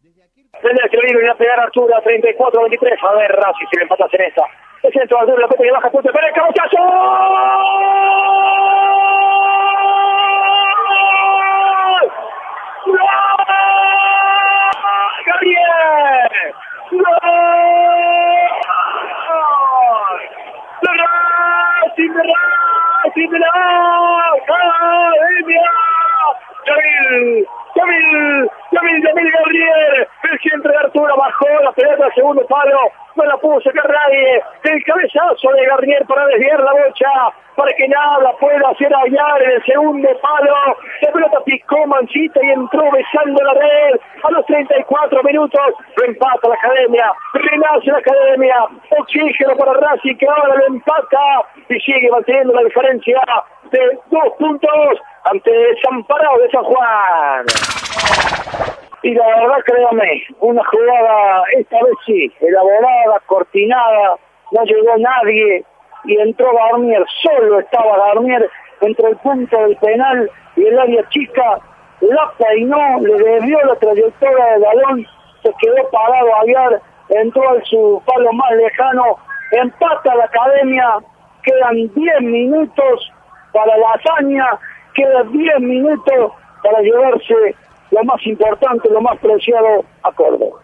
Tendrá que venir a pegar Arturo a 34-23. A ver, Racing si le empatas en esta. El centro de Arturo, la pelota que baja, punto, pero el cabezazo. ¡Gol! ¡Gabriel! ¡Gol! ¡Racing! ¡Academia! Yamil Gabriel, el centro de Arturo bajó la pelota al segundo palo, no la pudo sacar nadie, el cabezazo de Garnier para desviar la bocha, para que nada pueda hacer hallar en el segundo palo, la pelota picó manchita y entró besando la red, a los 34 minutos, lo empata la Academia, renace la Academia, oxígeno para Racing que ahora lo empata y sigue manteniendo la diferencia de 2 puntos ante Desamparado de San Juan. Y la verdad, créame, una jugada, esta vez sí, elaborada, cortinada, no llegó nadie, y entró Garnier, solo estaba Garnier entre el punto del penal y el área chica, la peinó, le desvió la trayectoria del balón, se quedó parado Aguiar, entró al su palo más lejano, empata la Academia, quedan 10 minutos para la hazaña, quedan 10 minutos para llevarse lo más importante, lo más preciado a Córdoba.